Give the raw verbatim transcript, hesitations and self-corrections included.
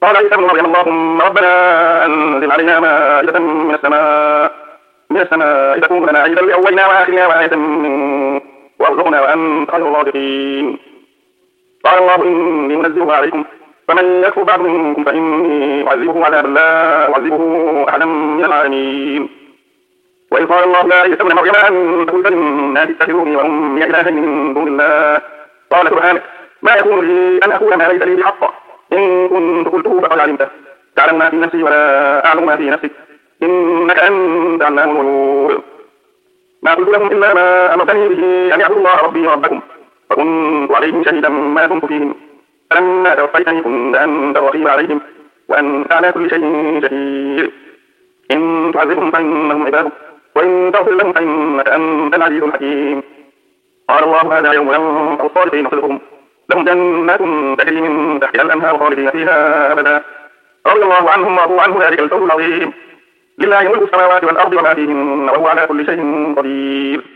قال عيسى ابن مريم اللهم ربنا أنزل علينا مائدة من السماء من السماء تكون لنا عيدا لأولنا وآخرنا وآية منك وارزقنا وأنت خير الرازقين. قال الله إني منزلها عليكم فمن يكفر بعد منكم فإني أعذبه عذابا لا أعذبه أحدا من العالمين. وإذ قال الله يا عيسى ابن مريم أنت قلت للناس اتخذوني وأمي إلهين من دون الله قال سبحانك ما يكون لي أن أقول ما ليس لي بحق إن كنت قلته فقد علمته تعلم ما في نفسي ولا أعلم ما في نفسك إنك أنت علام الغيوب. ما قلت لهم إلا ما أمرتني به أن اعبدوا الله ربي وربكم وكنت عليهم شهيدا ما دمت فيهم فلما توفيتني كنت أنت الرقيب عليهم وأنت على كل شيء شهيد. إن تعذبهم فإنهم عبادك وإن تغفر لهم فإنك أنت العزيز الحكيم. قال الله هذا يوم ينفع الصادقين صدقهم لهم جنات تجري من تحتها الأنهار خالدين فيها أبدا رضي الله عنهم ورضوا عنه ذلك الفوز العظيم. لله ملك السماوات والأرض وما فيهن وهو على كل شيء قدير.